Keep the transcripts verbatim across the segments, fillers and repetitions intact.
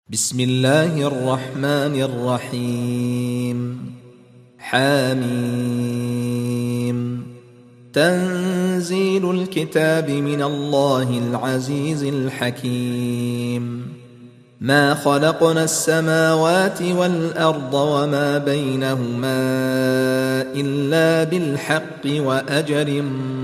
بسم الله الرحمن الرحيم. حاميم. تنزيل الكتاب من الله العزيز الحكيم. ما خلقنا السماوات والأرض وما بينهما إلا بالحق وأجل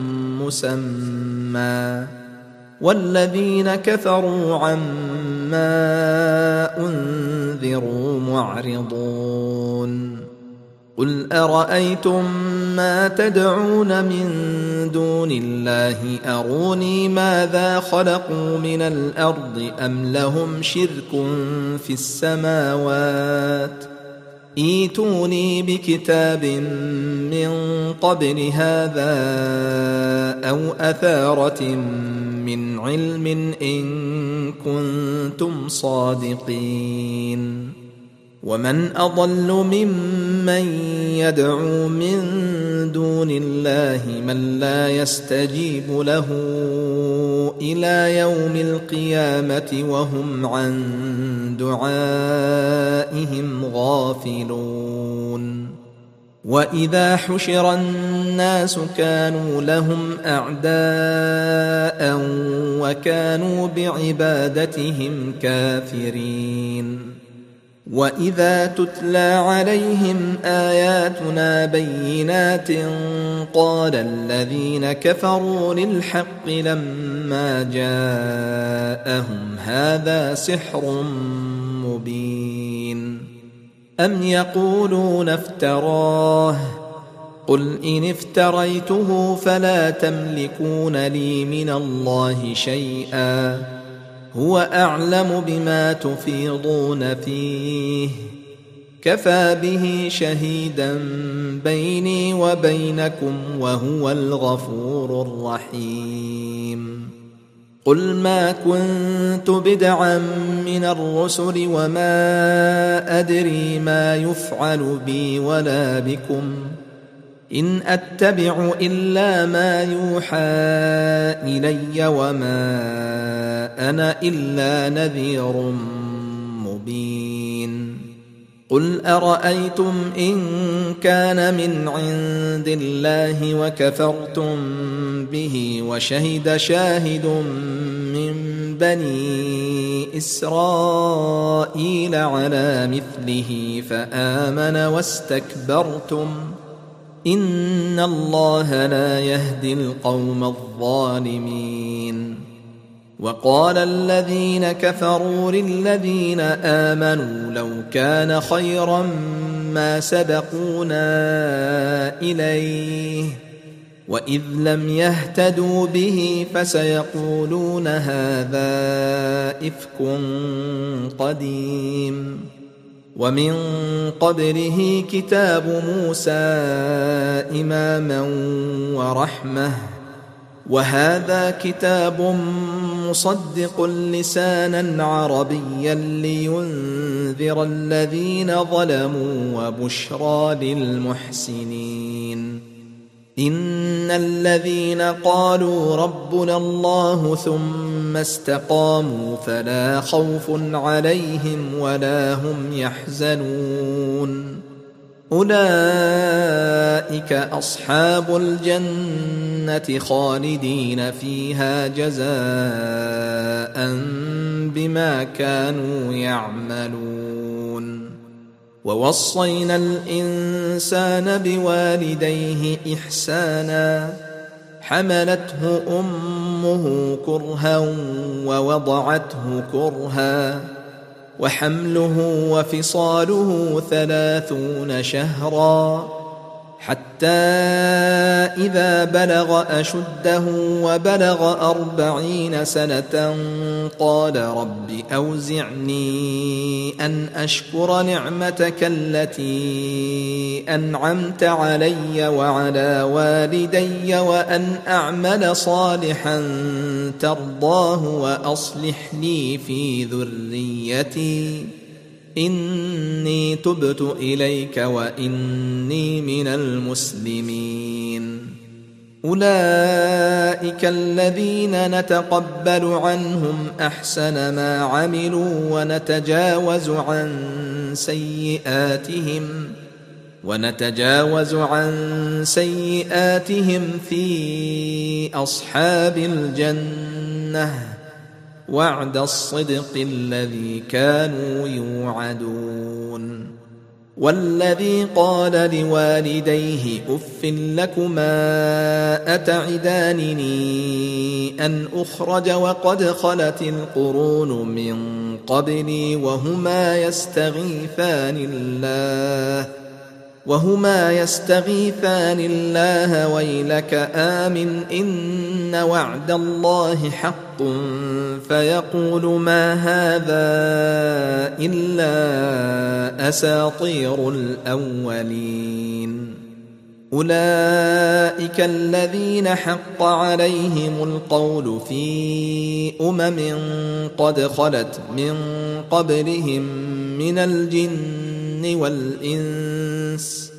مسمى، والذين كفروا عما أنذروا معرضون. قل أرأيتم ما تدعون من دون الله أروني ماذا خلقوا من الأرض أم لهم شرك في السماوات؟ ائتوني بكتاب من قبل هذا أو أثارة من علم إن كنتم صادقين. ومن أضل ممن يدعو من دون الله من لا يستجيب له إلى يوم القيامة وهم عن دعائهم غافلون. وإذا حشر الناس كانوا لهم أعداء وكانوا بعبادتهم كافرين. وإذا تتلى عليهم آياتنا بينات قال الذين كفروا للحق لما جاءهم هذا سحر مبين. أم يقولون افتراه قل إن افتريته فلا تملكون لي من الله شيئا هو أعلم بما تفيضون فيه كفى به شهيدا بيني وبينكم وهو الغفور الرحيم. قل ما كنت بدعا من الرسل وما أدري ما يفعل بي ولا بكم إن أتبع إلا ما يوحى إلي وما أنا إلا نذير مبين. قل أرأيتم إن كان من عند الله وكفرتم به وشهد شاهد من بني إسرائيل على مثله فآمن واستكبرتم إن الله لا يهدي القوم الظالمين. وقال الذين كفروا للذين آمنوا لو كان خيرا ما سبقونا إليه وإذ لم يهتدوا به فسيقولون هذا إفك قديم. ومن قبله كتاب موسى إماما ورحمة وهذا كتاب مصدق لسانا عربيا لينذر الذين ظلموا وبشرى للمحسنين. إن الذين قالوا ربنا الله ثم استقاموا فلا خوف عليهم ولا هم يحزنون أولئك أصحاب الجنة خالدين فيها جزاء بما كانوا يعملون. ووصينا الإنسان بوالديه إحسانا حملته أمه كرها ووضعته كرها وحمله وفصاله ثلاثون شهرا حتى إذا بلغ أشده وبلغ أربعين سنة قال رب أوزعني أن أشكر نعمتك التي أنعمت علي وعلى والدي وأن أعمل صالحا ترضاه وأصلح لي في ذريتي إني تبت إليك وإني من المسلمين. أولئك الذين نتقبل عنهم أحسن ما عملوا ونتجاوز عن سيئاتهم ونتجاوز عن سيئاتهم في أصحاب الجنة وعد الصدق الذي كانوا يوعدون. والذي قال لوالديه أف لكما أتعدانني أن أخرج وقد خلت القرون من قبلي وهما يستغيثان الله وهما يستغيثان الله ويلك آمن إن وعد الله حق فيقول ما هذا إلا أساطير الأولين. أولئك الذين حق عليهم القول في أمم قد خلت من قبلهم من الجن والإنس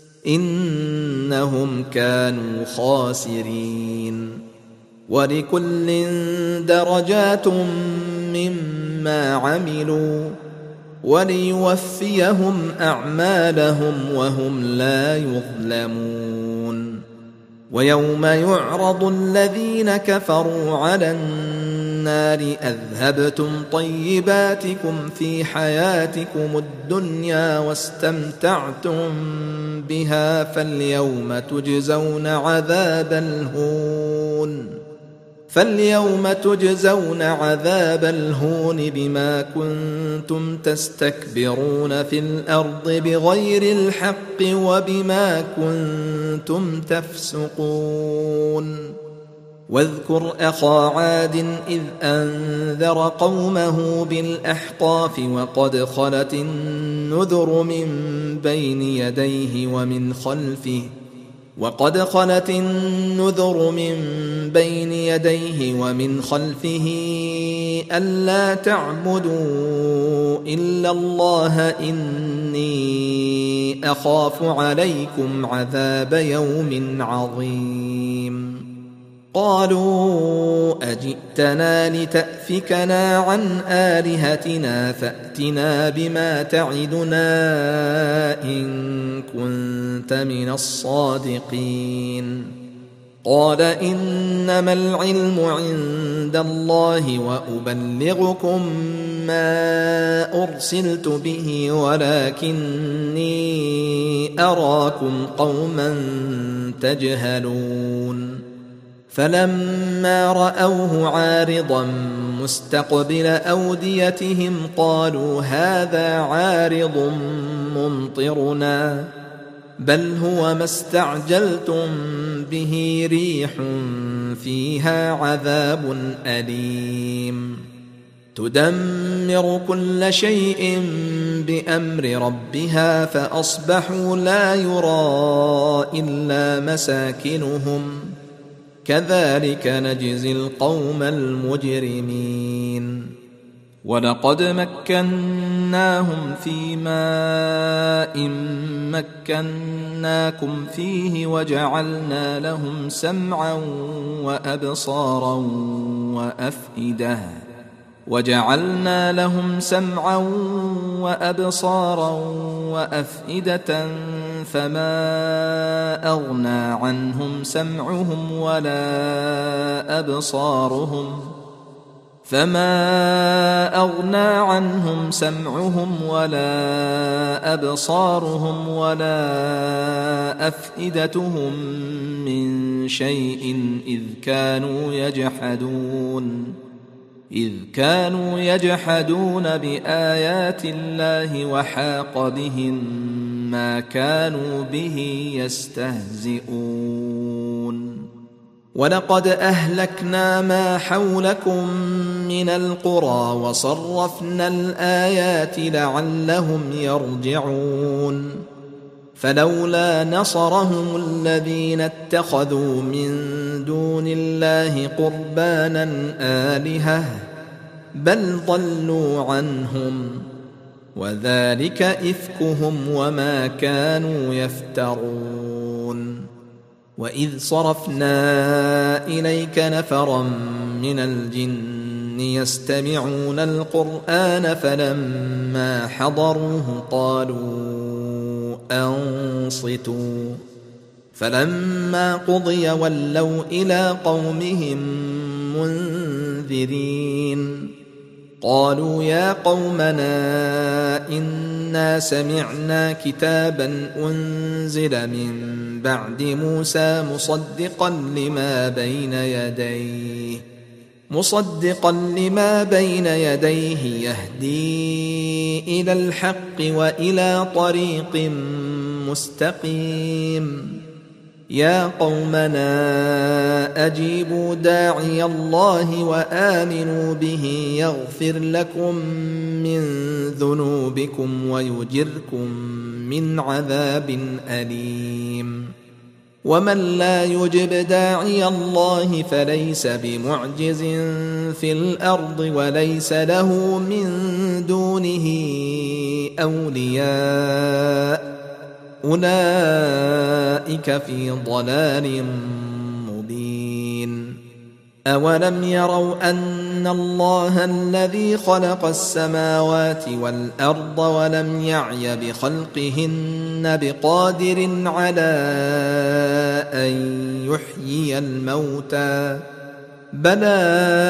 إنهم كانوا خاسرين. ولكل درجات مما عملوا وليوفيهم أعمالهم وهم لا يظلمون. ويوم يعرض الذين كفروا على النار أذهبتم طيباتكم في حياتكم الدنيا واستمتعتم بها فاليوم تجزون عذاب الهون فاليوم تجزون عذاب الهون بما كنتم تستكبرون في الأرض بغير الحق وبما كنتم تفسقون. واذكر أخا عاد إذ أنذر قومه بالأحقاف وقد خلت النذر من بين يديه ومن خلفه وقد خلت النذر من بين يديه ومن خلفه ألا تعبدوا إلا الله إني أخاف عليكم عذاب يوم عظيم. قالوا أجئتنا لتأفكنا عن آلهتنا فأتنا بما تعدنا إن كنت من الصادقين. قال إنما العلم عند الله وأبلغكم ما أرسلت به ولكني أراكم قوما تجهلون. فلما رأوه عارضا مستقبل أوديتهم قالوا هذا عارض ممطرنا بل هو ما استعجلتم به ريح فيها عذاب أليم تدمر كل شيء بأمر ربها فأصبحوا لا يرى إلا مساكنهم كذلك نجزي القوم المجرمين. ولقد مكناهم في ماء مكناكم فيه وجعلنا لهم سمعا وأبصارا وأفئدة وجعلنا لهم سمعا وأبصارا وأفئدة فما أغنى عنهم سمعهم ولا أبصارهم فما أغنى عنهم سمعهم ولا أبصارهم ولا أفئدتهم من شيء إذ كانوا يجحدون إذ كانوا يجحدون بآيات الله وحاق بهم ما كانوا به يستهزئون. ولقد أهلكنا ما حولكم من القرى وصرفنا الآيات لعلهم يرجعون. فلولا نصرهم الذين اتخذوا من دون الله قربانا آلهة بل ضلوا عنهم وذلك إفكهم وما كانوا يفترون. وإذ صرفنا إليك نفرا من الجن يستمعون القرآن فلما حضروه قالوا أنصتوا فلما قضي ولوا إلى قومهم منذرين قالوا يا قومنا إنا سمعنا كتابا أنزل من بعد موسى مصدقا لما بين يديه مصدقا لما بين يديه يهدي إلى الحق وإلى طريق مستقيم يا قومنا أجيبوا داعي الله وآمنوا به يغفر لكم من ذنوبكم ويجركم من عذاب أليم ومن لا يجب داعي الله فليس بمعجز في الأرض وليس له من دونه أولياء أولئك في ضلال مبين أولم يروا أن الله الذي خلق السماوات والأرض ولم يعي بخلقهن بقادر على أن يحيي الموتى بلى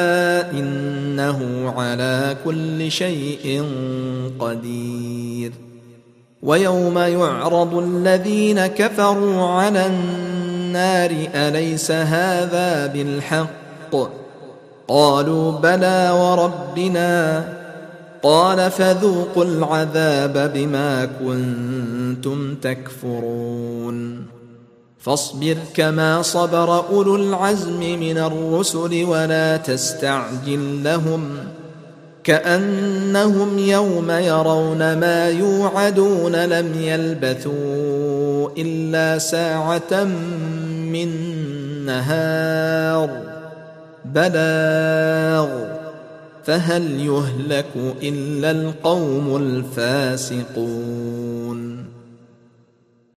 إنه على كل شيء قدير ويوم يعرض الذين كفروا على النار أليس هذا بالحق قالوا بلى وربنا قال فذوقوا العذاب بما كنتم تكفرون فاصبر كما صبر أولو العزم من الرسل ولا تستعجل لهم كأنهم يوم يرون ما يوعدون لم يلبثوا إلا ساعة من نهار بلاغ فهل يهلك إلا القوم الفاسقون